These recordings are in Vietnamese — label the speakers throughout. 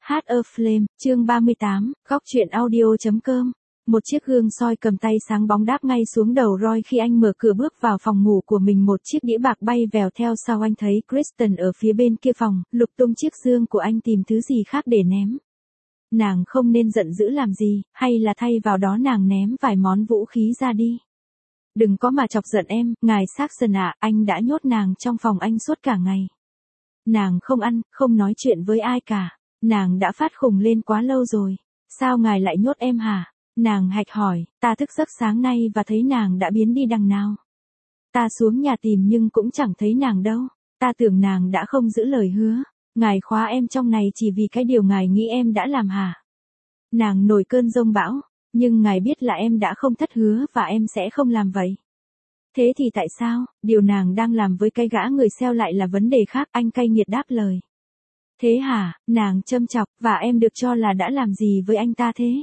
Speaker 1: Heart of Flame, chương 38, góc truyện audio.com. Một chiếc gương soi cầm tay sáng bóng đáp ngay xuống đầu Roy khi anh mở cửa bước vào phòng ngủ của mình. Một chiếc đĩa bạc bay vèo theo sau anh thấy Kristen ở phía bên kia phòng, lục tung chiếc dương của anh tìm thứ gì khác để ném. Nàng không nên giận dữ làm gì, hay là thay vào đó nàng ném vài món vũ khí ra đi. Đừng có mà chọc giận em, ngài Saxon ạ, anh đã nhốt nàng trong phòng anh suốt cả ngày. Nàng không ăn, không nói chuyện với ai cả. Nàng đã phát khùng lên quá lâu rồi. Sao ngài lại nhốt em hả? Nàng hạch hỏi, ta thức giấc sáng nay và thấy nàng đã biến đi đằng nào. Ta xuống nhà tìm nhưng cũng chẳng thấy nàng đâu. Ta tưởng nàng đã không giữ lời hứa. Ngài khóa em trong này chỉ vì cái điều ngài nghĩ em đã làm hả? Nàng nổi cơn giông bão, nhưng ngài biết là em đã không thất hứa và em sẽ không làm vậy. Thế thì tại sao, điều nàng đang làm với cái gã người sale lại là vấn đề khác, anh cay nghiệt đáp lời. Thế hả, nàng châm chọc, và em được cho là đã làm gì với anh ta thế?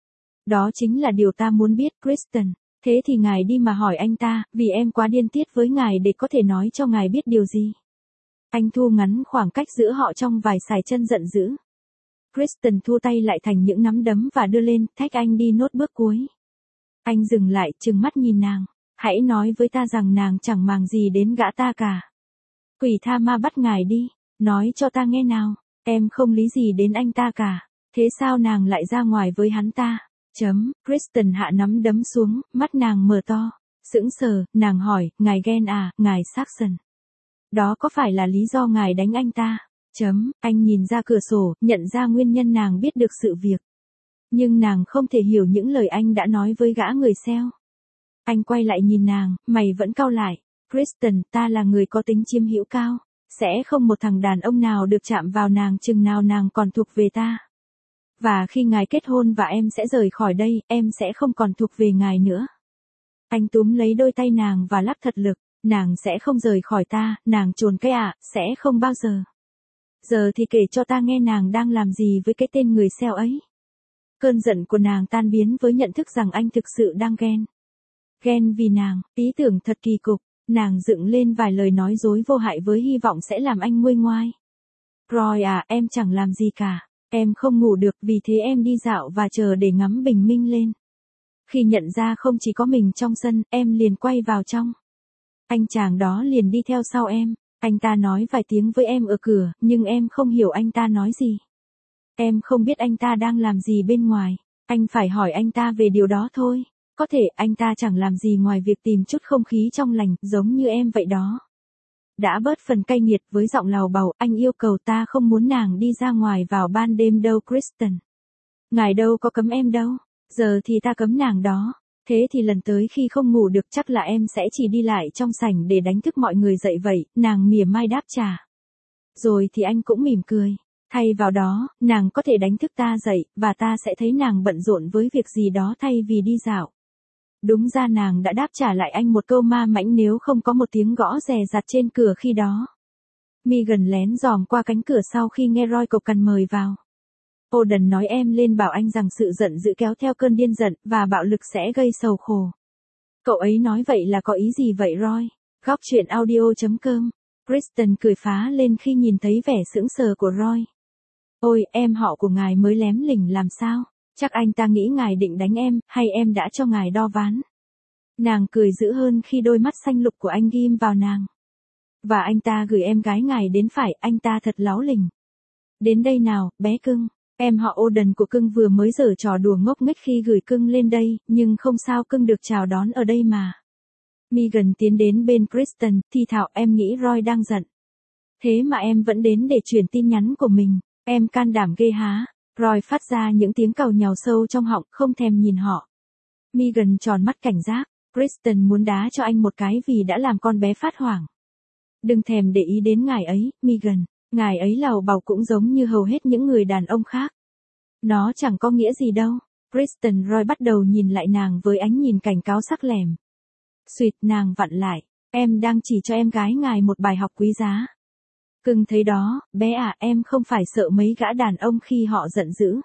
Speaker 1: Đó chính là điều ta muốn biết, Kristen. Thế thì ngài đi mà hỏi anh ta, vì em quá điên tiết với ngài để có thể nói cho ngài biết điều gì. Anh thu ngắn khoảng cách giữa họ trong vài sải chân giận dữ. Kristen thu tay lại thành những nắm đấm và đưa lên, thách anh đi nốt bước cuối. Anh dừng lại, trừng mắt nhìn nàng. Hãy nói với ta rằng nàng chẳng màng gì đến gã ta cả. Quỷ tha ma bắt ngài đi. Nói cho ta nghe nào, em không lý gì đến anh ta cả. Thế sao nàng lại ra ngoài với hắn ta? Kristen hạ nắm đấm xuống, mắt nàng mở to. Sững sờ, nàng hỏi, ngài ghen à, ngài Saxon? Đó có phải là lý do ngài đánh anh ta? Anh nhìn ra cửa sổ, nhận ra nguyên nhân nàng biết được sự việc. Nhưng nàng không thể hiểu những lời anh đã nói với gã người sale. Anh quay lại nhìn nàng, mày vẫn cau lại. Kristen, ta là người có tính chiếm hữu cao. Sẽ không một thằng đàn ông nào được chạm vào nàng chừng nào nàng còn thuộc về ta. Và khi ngài kết hôn và em sẽ rời khỏi đây, em sẽ không còn thuộc về ngài nữa. Anh túm lấy đôi tay nàng và lắp thật lực. Nàng sẽ không rời khỏi ta, nàng trồn cái ạ, sẽ không bao giờ. Giờ thì kể cho ta nghe nàng đang làm gì với cái tên người sale ấy. Cơn giận của nàng tan biến với nhận thức rằng anh thực sự đang ghen. Ghen vì nàng, ý tưởng thật kỳ cục. Nàng dựng lên vài lời nói dối vô hại với hy vọng sẽ làm anh nguôi ngoai. Roy à, em chẳng làm gì cả. Em không ngủ được vì thế em đi dạo và chờ để ngắm bình minh lên. Khi nhận ra không chỉ có mình trong sân, em liền quay vào trong. Anh chàng đó liền đi theo sau em. Anh ta nói vài tiếng với em ở cửa, nhưng em không hiểu anh ta nói gì. Em không biết anh ta đang làm gì bên ngoài. Anh phải hỏi anh ta về điều đó thôi. Có thể anh ta chẳng làm gì ngoài việc tìm chút không khí trong lành, giống như em vậy đó. Đã bớt phần cay nghiệt với giọng lầu bầu, anh yêu cầu ta không muốn nàng đi ra ngoài vào ban đêm đâu Kristen. Ngài đâu có cấm em đâu, giờ thì ta cấm nàng đó. Thế thì lần tới khi không ngủ được chắc là em sẽ chỉ đi lại trong sảnh để đánh thức mọi người dậy vậy, nàng mỉa mai đáp trả. Rồi thì anh cũng mỉm cười. Thay vào đó, nàng có thể đánh thức ta dậy, và ta sẽ thấy nàng bận rộn với việc gì đó thay vì đi dạo. Đúng ra nàng đã đáp trả lại anh một câu ma mãnh nếu không có một tiếng gõ rè rặt trên cửa khi đó. Megan lén dòm qua cánh cửa sau khi nghe Roy cộc cằn mời vào. Oden nói em lên bảo anh rằng sự giận dữ kéo theo cơn điên giận, và bạo lực sẽ gây sầu khổ. Cậu ấy nói vậy là có ý gì vậy Roy? Góc truyện audio.com. Kristen cười phá lên khi nhìn thấy vẻ sững sờ của Roy. Ôi, em họ của ngài mới lém lỉnh làm sao? Chắc anh ta nghĩ ngài định đánh em, hay em đã cho ngài đo ván. Nàng cười dữ hơn khi đôi mắt xanh lục của anh ghim vào nàng. Và anh ta gửi em gái ngài đến phải, anh ta thật láu lỉnh. Đến đây nào, bé cưng. Em họ Oden của cưng vừa mới giở trò đùa ngốc nghếch khi gửi cưng lên đây, nhưng không sao cưng được chào đón ở đây mà. Megan tiến đến bên Kristen, thì thảo em nghĩ Roy đang giận. Thế mà em vẫn đến để chuyển tin nhắn của mình, em can đảm ghê há. Roy phát ra những tiếng càu nhàu sâu trong họng, không thèm nhìn họ. Megan tròn mắt cảnh giác, Kristen muốn đá cho anh một cái vì đã làm con bé phát hoảng. Đừng thèm để ý đến ngài ấy, Megan, ngài ấy làu bàu cũng giống như hầu hết những người đàn ông khác. Nó chẳng có nghĩa gì đâu. Kristen Roy bắt đầu nhìn lại nàng với ánh nhìn cảnh cáo sắc lẻm. Xuyệt nàng vặn lại, em đang chỉ cho em gái ngài một bài học quý giá. Cưng thấy đó, bé à, em không phải sợ mấy gã đàn ông khi họ giận dữ.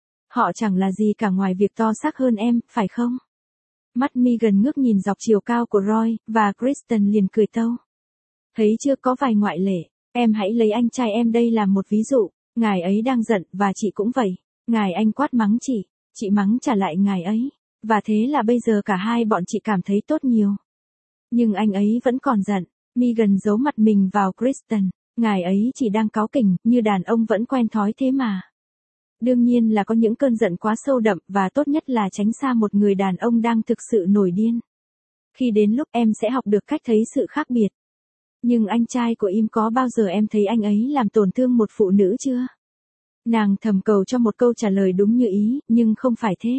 Speaker 1: Họ chẳng là gì cả ngoài việc to xác hơn em, phải không? Mắt Megan ngước nhìn dọc chiều cao của Roy, và Kristen liền cười tâu. Thấy chưa, có vài ngoại lệ, em hãy lấy anh trai em đây làm một ví dụ. Ngài ấy đang giận và chị cũng vậy. Ngài anh quát mắng chị mắng trả lại ngài ấy. Và thế là bây giờ cả hai bọn chị cảm thấy tốt nhiều. Nhưng anh ấy vẫn còn giận. Megan giấu mặt mình vào Kristen. Ngài ấy chỉ đang cáu kỉnh, như đàn ông vẫn quen thói thế mà. Đương nhiên là có những cơn giận quá sâu đậm và tốt nhất là tránh xa một người đàn ông đang thực sự nổi điên. Khi đến lúc em sẽ học được cách thấy sự khác biệt. Nhưng anh trai của Im có bao giờ em thấy anh ấy làm tổn thương một phụ nữ chưa? Nàng thầm cầu cho một câu trả lời đúng như ý, nhưng không phải thế.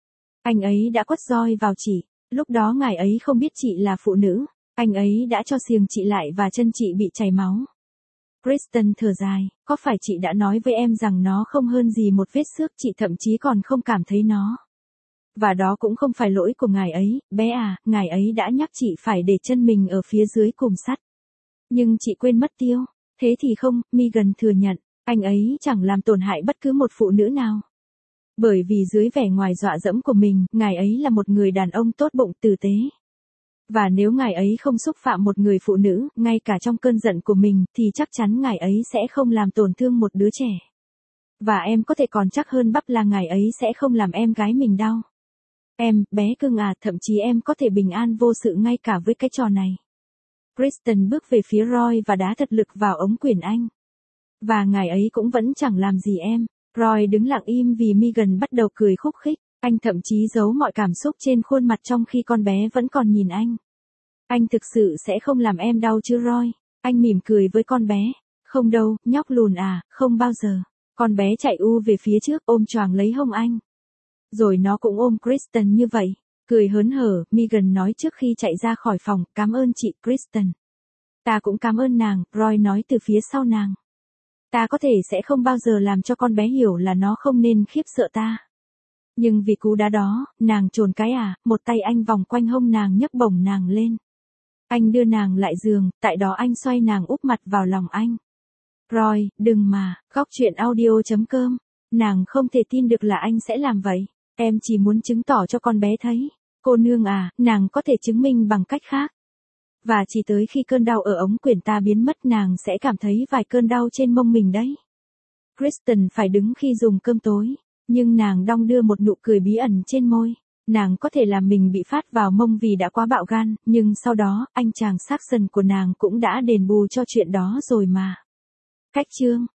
Speaker 1: Anh ấy đã quất roi vào chị, lúc đó ngài ấy không biết chị là phụ nữ, anh ấy đã cho xiềng chị lại và chân chị bị chảy máu. Kristen thở dài, có phải chị đã nói với em rằng nó không hơn gì một vết xước, chị thậm chí còn không cảm thấy nó. Và đó cũng không phải lỗi của ngài ấy, bé à, ngài ấy đã nhắc chị phải để chân mình ở phía dưới cùm sắt. Nhưng chị quên mất tiêu. Thế thì không, Megan thừa nhận, anh ấy chẳng làm tổn hại bất cứ một phụ nữ nào. Bởi vì dưới vẻ ngoài dọa dẫm của mình, ngài ấy là một người đàn ông tốt bụng tử tế. Và nếu ngài ấy không xúc phạm một người phụ nữ, ngay cả trong cơn giận của mình, thì chắc chắn ngài ấy sẽ không làm tổn thương một đứa trẻ. Và em có thể còn chắc hơn bắp là ngài ấy sẽ không làm em gái mình đau. Em, bé cưng à, thậm chí em có thể bình an vô sự ngay cả với cái trò này. Kristen bước về phía Roy và đá thật lực vào ống quyển anh. Và ngài ấy cũng vẫn chẳng làm gì em. Roy đứng lặng im vì Megan bắt đầu cười khúc khích. Anh thậm chí giấu mọi cảm xúc trên khuôn mặt trong khi con bé vẫn còn nhìn anh. Anh thực sự sẽ không làm em đau chứ Roy? Anh mỉm cười với con bé. Không đâu, nhóc lùn à, không bao giờ. Con bé chạy về phía trước ôm choàng lấy hông anh. Rồi nó cũng ôm Kristen như vậy. Cười hớn hở, Megan nói trước khi chạy ra khỏi phòng, cảm ơn chị, Kristen. Ta cũng cảm ơn nàng, Roy nói từ phía sau nàng. Ta có thể sẽ không bao giờ làm cho con bé hiểu là nó không nên khiếp sợ ta. Nhưng vì cú đá đó, nàng trồn cái à, một tay anh vòng quanh hông nàng nhấc bổng nàng lên. Anh đưa nàng lại giường, tại đó anh xoay nàng úp mặt vào lòng anh. Roy, đừng mà, góc truyện audio.com. Nàng không thể tin được là anh sẽ làm vậy. Em chỉ muốn chứng tỏ cho con bé thấy. Cô nương à, nàng có thể chứng minh bằng cách khác. Và chỉ tới khi cơn đau ở ống quyển ta biến mất nàng sẽ cảm thấy vài cơn đau trên mông mình đấy. Kristen phải đứng khi dùng cơm tối. Nhưng nàng đong đưa một nụ cười bí ẩn trên môi. Nàng có thể làm mình bị phát vào mông vì đã quá bạo gan, nhưng sau đó, anh chàng Saxon của nàng cũng đã đền bù cho chuyện đó rồi mà. Cách chương